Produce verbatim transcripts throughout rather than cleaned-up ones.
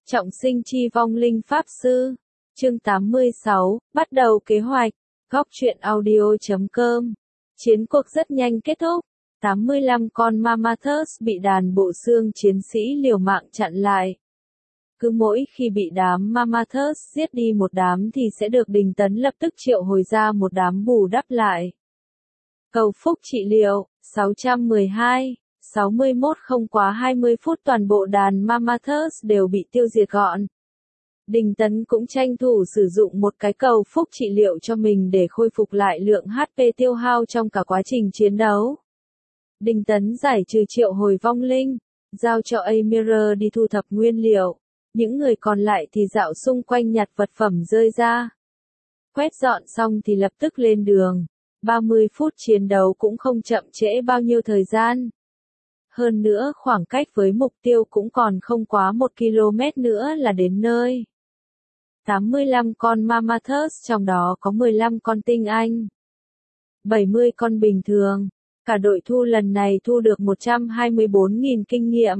Trọng sinh chi vong linh pháp sư. Chương tám mươi sáu, bắt đầu kế hoạch. Góc truyện audio chấm com. Chiến cuộc rất nhanh kết thúc. tám mươi lăm con Mammoths bị đàn bộ xương chiến sĩ liều mạng chặn lại. Cứ mỗi khi bị đám Mammoths giết đi một đám thì sẽ được Đình Tấn lập tức triệu hồi ra một đám bù đắp lại. Cầu phúc trị liệu, sáu trăm mười hai, sáu mươi mốt không quá hai mươi phút toàn bộ đàn Mammoths đều bị tiêu diệt gọn. Đình Tấn cũng tranh thủ sử dụng một cái cầu phúc trị liệu cho mình để khôi phục lại lượng hát pê tiêu hao trong cả quá trình chiến đấu. Đình Tấn giải trừ triệu hồi vong linh, giao cho Amir đi thu thập nguyên liệu. Những người còn lại thì dạo xung quanh nhặt vật phẩm rơi ra. Quét dọn xong thì lập tức lên đường. ba mươi phút chiến đấu cũng không chậm trễ bao nhiêu thời gian. Hơn nữa khoảng cách với mục tiêu cũng còn không quá một ki lô mét nữa là đến nơi. tám mươi lăm con Mammoths trong đó có mười lăm con tinh anh. bảy mươi con bình thường. Cả đội thu lần này thu được một trăm hai mươi bốn nghìn kinh nghiệm.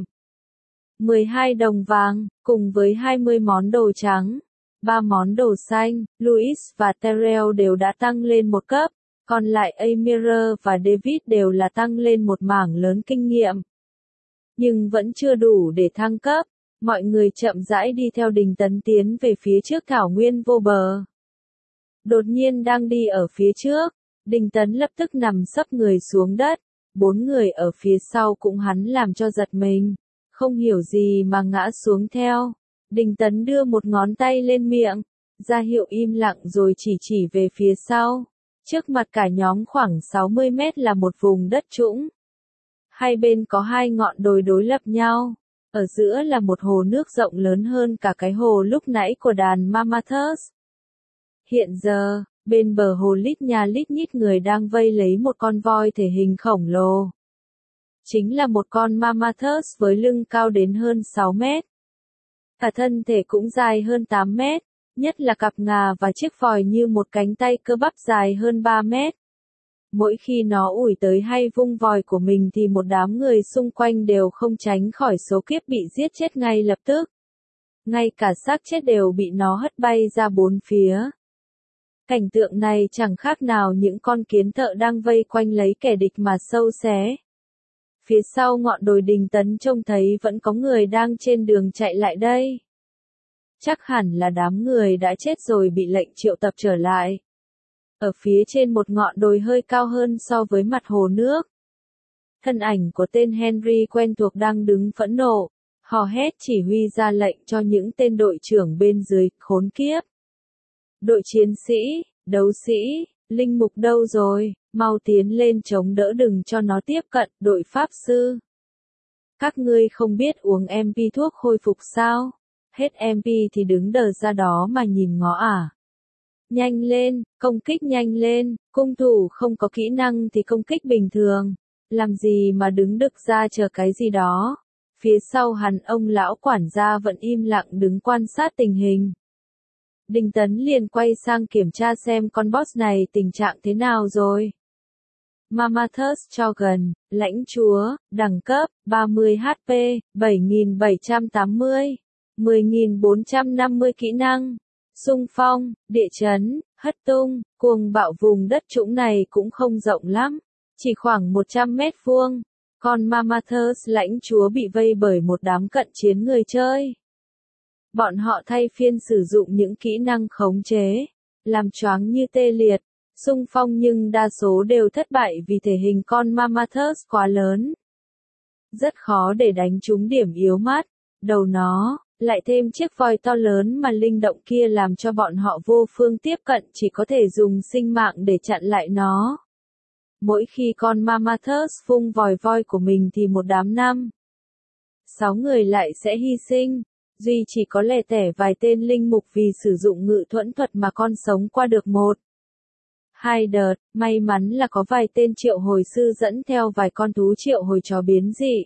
mười hai đồng vàng, cùng với hai mươi món đồ trắng. ba món đồ xanh, Louis và Terrell đều đã tăng lên một cấp. Còn lại Amir và David đều là tăng lên một mảng lớn kinh nghiệm. Nhưng vẫn chưa đủ để thăng cấp. Mọi người chậm rãi đi theo Đình Tấn tiến về phía trước thảo nguyên vô bờ. Đột nhiên đang đi ở phía trước, Đình Tấn lập tức nằm sấp người xuống đất. Bốn người ở phía sau cũng hắn làm cho giật mình. Không hiểu gì mà ngã xuống theo. Đình Tấn đưa một ngón tay lên miệng, ra hiệu im lặng rồi chỉ chỉ về phía sau. Trước mặt cả nhóm khoảng sáu mươi mét là một vùng đất trũng. Hai bên có hai ngọn đồi đối lập nhau. Ở giữa là một hồ nước rộng lớn hơn cả cái hồ lúc nãy của đàn Mammoths. Hiện giờ, bên bờ hồ lít nha lít nhít người đang vây lấy một con voi thể hình khổng lồ. Chính là một con Mammoths với lưng cao đến hơn sáu mét. Cả thân thể cũng dài hơn tám mét. Nhất là cặp ngà và chiếc vòi như một cánh tay cơ bắp dài hơn ba mét. Mỗi khi nó ủi tới hay vung vòi của mình thì một đám người xung quanh đều không tránh khỏi số kiếp bị giết chết ngay lập tức. Ngay cả xác chết đều bị nó hất bay ra bốn phía. Cảnh tượng này chẳng khác nào những con kiến thợ đang vây quanh lấy kẻ địch mà sâu xé. Phía sau ngọn đồi Đình Tấn trông thấy vẫn có người đang trên đường chạy lại đây. Chắc hẳn là đám người đã chết rồi bị lệnh triệu tập trở lại. Ở phía trên một ngọn đồi hơi cao hơn so với mặt hồ nước. Thân ảnh của tên Henry quen thuộc đang đứng phẫn nộ, hò hét chỉ huy ra lệnh cho những tên đội trưởng bên dưới, khốn kiếp. Đội chiến sĩ, đấu sĩ, linh mục đâu rồi, mau tiến lên chống đỡ đừng cho nó tiếp cận, đội pháp sư. Các ngươi không biết uống em pê thuốc khôi phục sao? Hết em pê thì đứng đờ ra đó mà nhìn ngó à. Nhanh lên, công kích nhanh lên, cung thủ không có kỹ năng thì công kích bình thường. Làm gì mà đứng đực ra chờ cái gì đó. Phía sau hắn ông lão quản gia vẫn im lặng đứng quan sát tình hình. Đình Tấn liền quay sang kiểm tra xem con boss này tình trạng thế nào rồi. Mammoths cho gần, lãnh chúa, đẳng cấp, ba mươi hát pê, bảy nghìn bảy trăm tám mươi. mười nghìn bốn trăm năm mươi kỹ năng, xung phong, địa chấn, hất tung, cuồng bạo. Vùng đất trũng này cũng không rộng lắm, chỉ khoảng một trăm mét vuông. Con Mammoths lãnh chúa bị vây bởi một đám cận chiến người chơi. Bọn họ thay phiên sử dụng những kỹ năng khống chế, làm choáng như tê liệt, xung phong nhưng đa số đều thất bại vì thể hình con Mammoths quá lớn. Rất khó để đánh trúng điểm yếu mắt, đầu nó. Lại thêm chiếc vòi to lớn mà linh động kia làm cho bọn họ vô phương tiếp cận, chỉ có thể dùng sinh mạng để chặn lại nó. Mỗi khi con Mammoths vung vòi voi của mình thì một đám năm, sáu người lại sẽ hy sinh. Duy chỉ có lẻ tẻ vài tên linh mục vì sử dụng ngự thuẫn thuật mà con sống qua được một, hai đợt. May mắn là có vài tên triệu hồi sư dẫn theo vài con thú triệu hồi chó biến dị.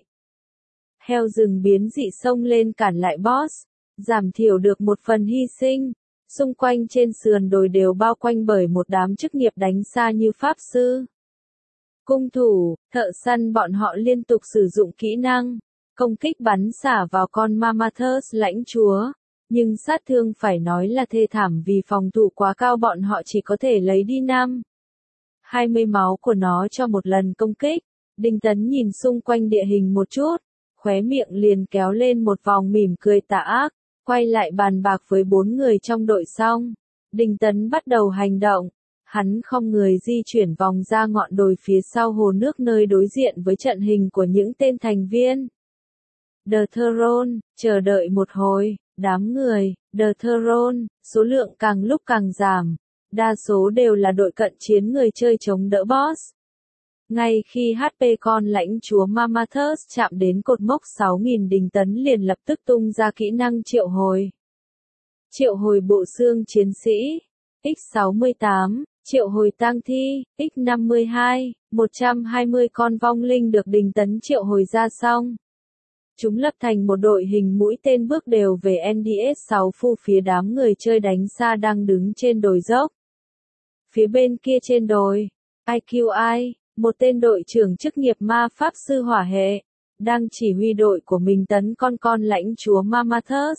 Heo rừng biến dị xông lên cản lại boss, giảm thiểu được một phần hy sinh. Xung quanh trên sườn đồi đều bao quanh bởi một đám chức nghiệp đánh xa như pháp sư, cung thủ, thợ săn. Bọn họ liên tục sử dụng kỹ năng, công kích bắn xả vào con Mammothus lãnh chúa. Nhưng sát thương phải nói là thê thảm vì phòng thủ quá cao, bọn họ chỉ có thể lấy đi năm hai mươi máu của nó cho một lần công kích. Đinh Tấn nhìn xung quanh địa hình một chút, khóe miệng liền kéo lên một vòng mỉm cười tà ác, quay lại bàn bạc với bốn người trong đội xong. Đinh Tấn bắt đầu hành động. Hắn không người di chuyển vòng ra ngọn đồi phía sau hồ nước nơi đối diện với trận hình của những tên thành viên The Throne. Chờ đợi một hồi, đám người The Throne, số lượng càng lúc càng giảm. Đa số đều là đội cận chiến người chơi chống đỡ boss. Ngay khi hát pê con lãnh chúa Mammothus chạm đến cột mốc sáu nghìn, Đinh Tấn liền lập tức tung ra kỹ năng triệu hồi. Triệu hồi bộ xương chiến sĩ, nhân sáu mươi tám, triệu hồi tang thi, nhân năm mươi hai, một trăm hai mươi con vong linh được Đinh Tấn triệu hồi ra xong. Chúng lập thành một đội hình mũi tên bước đều về en đê ét sáu phu phía đám người chơi đánh xa đang đứng trên đồi dốc. Phía bên kia trên đồi, i quy i, một tên đội trưởng chức nghiệp ma pháp sư hỏa hệ, đang chỉ huy đội của mình tấn con con lãnh chúa Mammothus.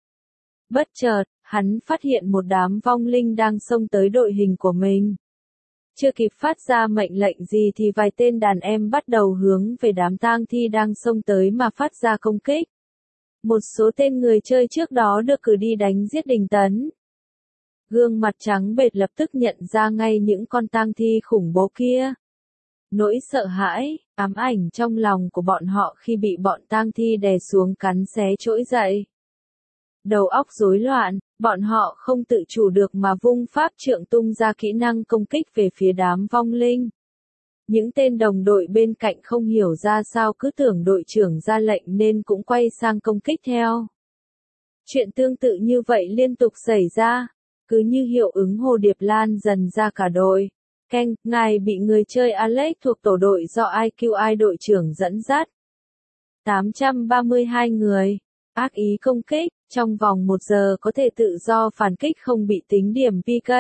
Bất chợt, hắn phát hiện một đám vong linh đang xông tới đội hình của mình. Chưa kịp phát ra mệnh lệnh gì thì vài tên đàn em bắt đầu hướng về đám tang thi đang xông tới mà phát ra công kích. Một số tên người chơi trước đó được cử đi đánh giết Đinh Tấn. Gương mặt trắng bệch lập tức nhận ra ngay những con tang thi khủng bố kia. Nỗi sợ hãi, ám ảnh trong lòng của bọn họ khi bị bọn tang thi đè xuống cắn xé trỗi dậy. Đầu óc rối loạn, bọn họ không tự chủ được mà vung pháp trượng tung ra kỹ năng công kích về phía đám vong linh. Những tên đồng đội bên cạnh không hiểu ra sao cứ tưởng đội trưởng ra lệnh nên cũng quay sang công kích theo. Chuyện tương tự như vậy liên tục xảy ra, cứ như hiệu ứng hồ điệp lan dần ra cả đội. Keng, ngài bị người chơi Alex thuộc tổ đội do i quy i đội trưởng dẫn dắt. tám trăm ba mươi hai người. Ác ý công kích, trong vòng một giờ có thể tự do phản kích không bị tính điểm pê ca.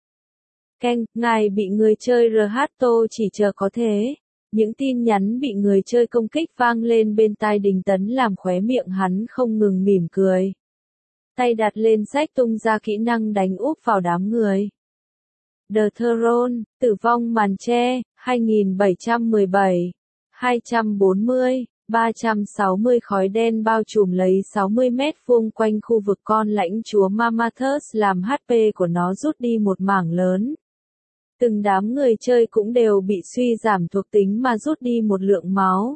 Keng, ngài bị người chơi rờ hát tô chỉ chờ có thế. Những tin nhắn bị người chơi công kích vang lên bên tai Đinh Tấn làm khóe miệng hắn không ngừng mỉm cười. Tay đặt lên sách tung ra kỹ năng đánh úp vào đám người. The Throne, tử vong màn che, hai nghìn bảy trăm mười bảy, hai trăm bốn mươi, ba trăm sáu mươi khói đen bao trùm lấy sáu mươi mét vuông quanh khu vực con lãnh chúa Mammothus làm hát pê của nó rút đi một mảng lớn. Từng đám người chơi cũng đều bị suy giảm thuộc tính mà rút đi một lượng máu.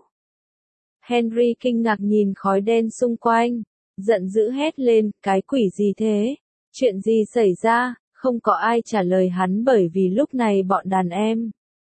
Henry kinh ngạc nhìn khói đen xung quanh, giận dữ hét lên, cái quỷ gì thế? Chuyện gì xảy ra? Không có ai trả lời hắn bởi vì lúc này bọn đàn em,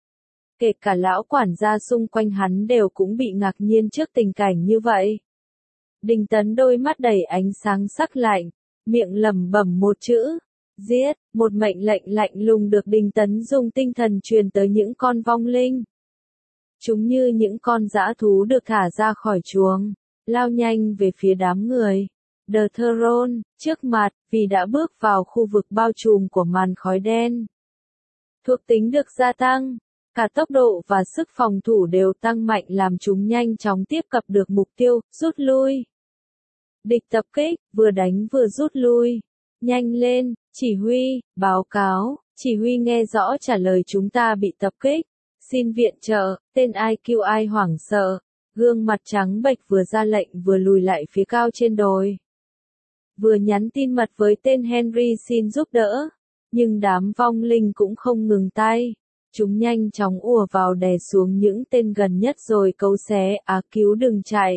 kể cả lão quản gia xung quanh hắn đều cũng bị ngạc nhiên trước tình cảnh như vậy. Đinh Tấn đôi mắt đầy ánh sáng sắc lạnh, miệng lẩm bẩm một chữ, giết, một mệnh lệnh lạnh lùng được Đinh Tấn dùng tinh thần truyền tới những con vong linh. Chúng như những con dã thú được thả ra khỏi chuồng, lao nhanh về phía đám người. The Throne, trước mặt, vì đã bước vào khu vực bao trùm của màn khói đen. Thuộc tính được gia tăng, cả tốc độ và sức phòng thủ đều tăng mạnh làm chúng nhanh chóng tiếp cận được mục tiêu, rút lui. Địch tập kích, vừa đánh vừa rút lui. Nhanh lên, chỉ huy, báo cáo, chỉ huy nghe rõ trả lời chúng ta bị tập kích. Xin viện trợ, tên i quy i hoảng sợ, gương mặt trắng bệch vừa ra lệnh vừa lùi lại phía cao trên đồi. Vừa nhắn tin mật với tên Henry xin giúp đỡ, nhưng đám vong linh cũng không ngừng tay. Chúng nhanh chóng ùa vào đè xuống những tên gần nhất rồi cấu xé, á cứu đừng chạy.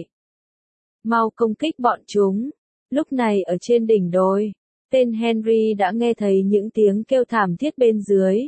Mau công kích bọn chúng. Lúc này ở trên đỉnh đồi, tên Henry đã nghe thấy những tiếng kêu thảm thiết bên dưới.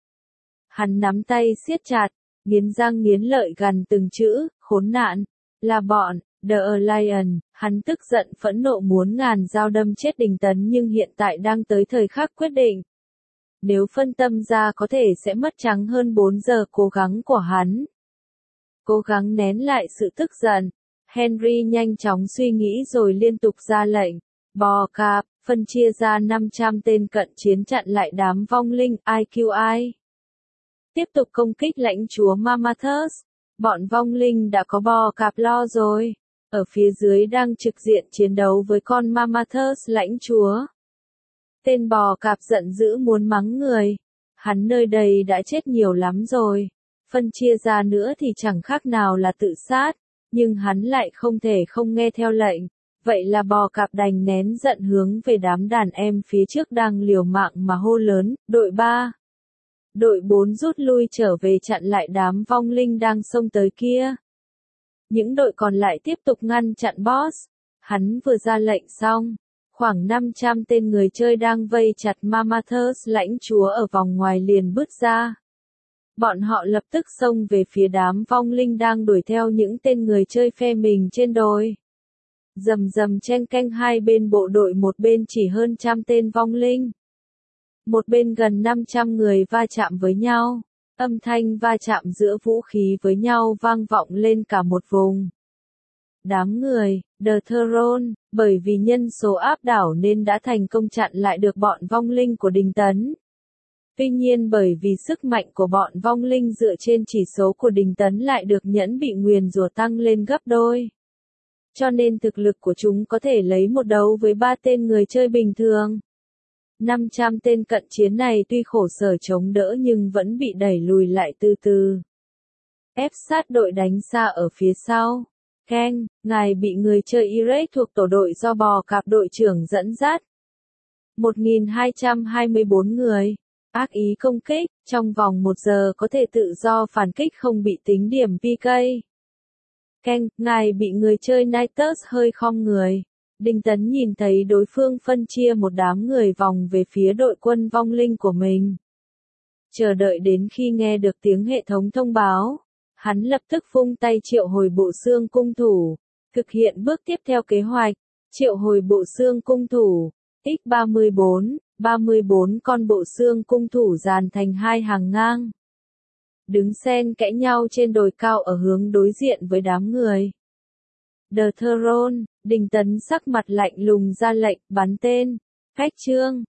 Hắn nắm tay siết chặt, nghiến răng nghiến lợi gằn từng chữ, khốn nạn, là bọn, The Alliance. Hắn tức giận phẫn nộ muốn ngàn dao đâm chết Đinh Tấn nhưng hiện tại đang tới thời khắc quyết định. Nếu phân tâm ra có thể sẽ mất trắng hơn bốn giờ cố gắng của hắn. Cố gắng nén lại sự tức giận, Henry nhanh chóng suy nghĩ rồi liên tục ra lệnh, bò cạp, phân chia ra năm trăm tên cận chiến chặn lại đám vong linh i quy i. Tiếp tục công kích lãnh chúa Mammothus, bọn vong linh đã có bò cạp lo rồi. ở phía dưới đang trực diện chiến đấu với con Mammothus lãnh chúa. Tên bò cạp giận dữ muốn mắng người. Hắn nơi đây đã chết nhiều lắm rồi. Phân chia ra nữa thì chẳng khác nào là tự sát. Nhưng hắn lại không thể không nghe theo lệnh. Vậy là bò cạp đành nén giận hướng về đám đàn em phía trước đang liều mạng mà hô lớn, đội ba. Đội bốn rút lui trở về chặn lại đám vong linh đang xông tới kia. Những đội còn lại tiếp tục ngăn chặn boss. Hắn vừa ra lệnh xong. Khoảng năm trăm tên người chơi đang vây chặt Mammothus lãnh chúa ở vòng ngoài liền bước ra. Bọn họ lập tức xông về phía đám vong linh đang đuổi theo những tên người chơi phe mình trên đồi. Rầm rầm chen canh hai bên bộ đội, một bên chỉ hơn trăm tên vong linh. Một bên gần năm trăm người va chạm với nhau. Âm thanh va chạm giữa vũ khí với nhau vang vọng lên cả một vùng. Đám người, The Throne, bởi vì nhân số áp đảo nên đã thành công chặn lại được bọn vong linh của Đình Tấn. Tuy nhiên bởi vì sức mạnh của bọn vong linh dựa trên chỉ số của Đình Tấn lại được nhẫn bị nguyền rủa tăng lên gấp đôi. Cho nên thực lực của chúng có thể lấy một đấu với ba tên người chơi bình thường. năm trăm tên cận chiến này tuy khổ sở chống đỡ nhưng vẫn bị đẩy lùi lại từ từ. Ép sát đội đánh xa ở phía sau. Keng, ngài bị người chơi Irek thuộc tổ đội do bò cạp đội trưởng dẫn dắt. một nghìn hai trăm hai mươi tư người. Ác ý công kích, trong vòng một giờ có thể tự do phản kích không bị tính điểm pê ca. Keng, ngài bị người chơi Nitus hơi khom người. Đình Tấn nhìn thấy đối phương phân chia một đám người vòng về phía đội quân vong linh của mình. Chờ đợi đến khi nghe được tiếng hệ thống thông báo. Hắn lập tức vung tay triệu hồi bộ xương cung thủ. Thực hiện bước tiếp theo kế hoạch. Triệu hồi bộ xương cung thủ. X ba mươi tư, ba mươi tư con bộ xương cung thủ dàn thành hai hàng ngang. Đứng xen kẽ nhau trên đồi cao ở hướng đối diện với đám người. The Throne, Đình Tấn sắc mặt lạnh lùng ra lệnh bắn tên. Phách trương.